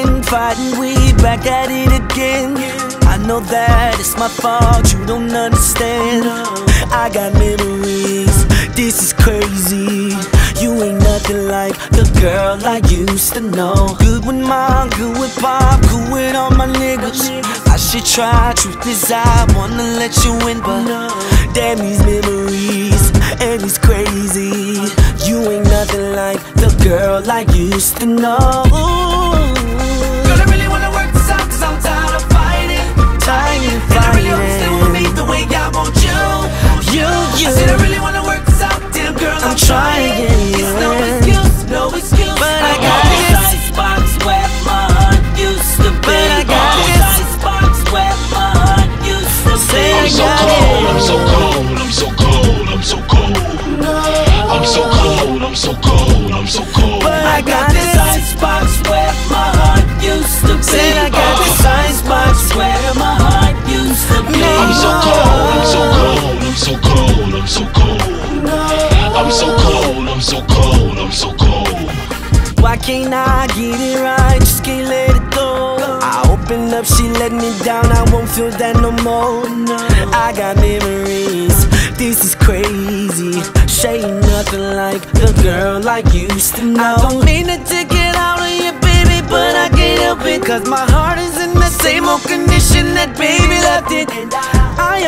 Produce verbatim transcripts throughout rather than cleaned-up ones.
fighting, fighting, we back at it again. I know that it's my fault, you don't understand. I got memories, this is crazy. You ain't nothing like the girl I used to know. Good with mom, good with pop, good with all my niggas. I should try, truth is I wanna let you in, but damn these memories, and it's crazy. You ain't nothing like the girl I used to know. Girl, I really wanna work this out, cause I'm tired of fighting. Tired of fighting. And I really hope you stay fighting. with me the way I want you. You, you. I said I really wanna work this out, damn girl, I'm, I'm trying. It's no excuse, no excuse. But I I got got this this. icebox where my heart used to be. But I got this this. icebox where my heart used to be. Say I I'm so got cold, it. I'm so cold, I'm so cold, I'm so cold. I'm so cold, I'm so cold, I'm so cold. But I got this icebox where my heart used to be. Said I got this icebox where my heart used to be. I'm so cold, I'm so cold, I'm so cold, I'm so cold. I'm so cold, I'm so cold, I'm so cold. Why can't I get it right? Just can't let it go. I open up, she let me down, I won't feel that no more. I got memories, this is crazy. She ain't nothing like the girl I used to know. I don't mean to take it out on you, baby, but I can't help it, cause my heart is in the same old condition that baby left it. And I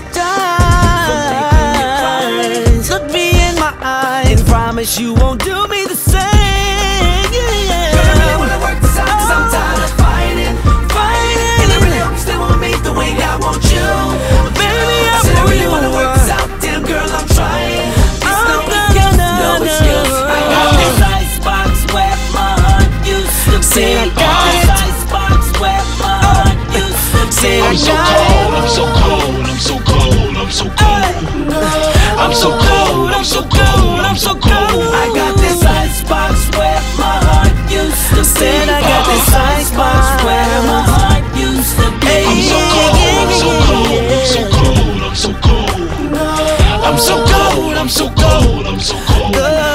apologize. Look me in my eyes and promise you won't do me the same. Yeah. Girl, I really wanna work this out, cause I'm tired of fighting. Fighting. And I really hope you stay with me the way I want you. Baby, I I said I really want wanna work this out, damn girl, I'm trying. It's Oh, no no, excuse, no, no no. excuse. I got this icebox where my heart used to be. Said I got This it. icebox where my heart used to be. Said I I'm so got cold, I'm so cold, I'm so cold, I'm so cold. I'm so cold, I'm so cold, I'm so cold. I got this icebox where my heart used to be. Said I got this icebox where my heart used to be. I'm so cold, I'm so cold, I'm so cold, I'm so cold. I'm so cold, I'm so cold, I'm so cold.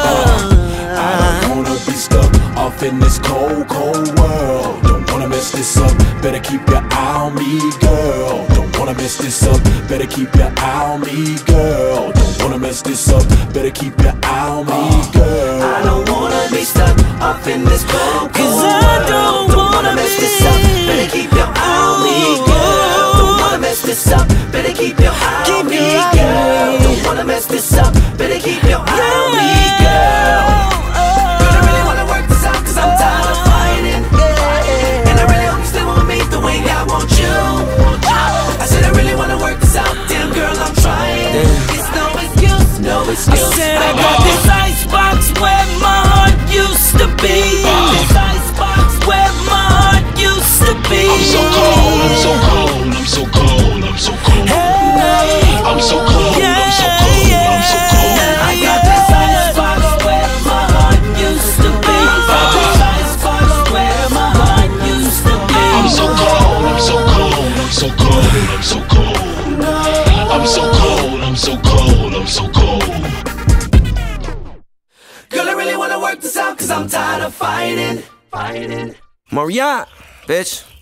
I don't wanna be stuck off in this cold, cold world. Don't wanna mess this up, better keep your eye on me, girl. Don't wanna mess this up, better keep your eye on me, girl. Don't wanna mess this up, better keep your eye on me, girl. I don't wanna be stuck up in this cold, cold Cause I don't world. wanna mess be. this up, better keep your eye on me, girl. Don't wanna mess this up, better keep your eye Keep on me, your eye on girl. me. Don't wanna mess this up, better keep your eye on me, girl. Girl, I really wanna work this out, cause I'm tired of fighting. And I really hope you stay with me the way I want you. I said I really wanna work this out, damn girl, I'm trying. It's no excuse, no excuse. I said I got this icebox where my heart used to be. This icebox where my heart used to be. I'm so cold, I'm so cold, I'm so cold, I'm so cold. I'm so cold, I'm so cold, I'm so cold. I got this icebox where my heart used to be. This icebox where my heart used to be. I'm so cold, I'm so cold, I'm so cold, I'm so cold. I'm so cold, I'm so cold, I'm so cold. Girl, I really wanna work this out, cause I'm tired of fighting. Fighting. Marriott, bitch.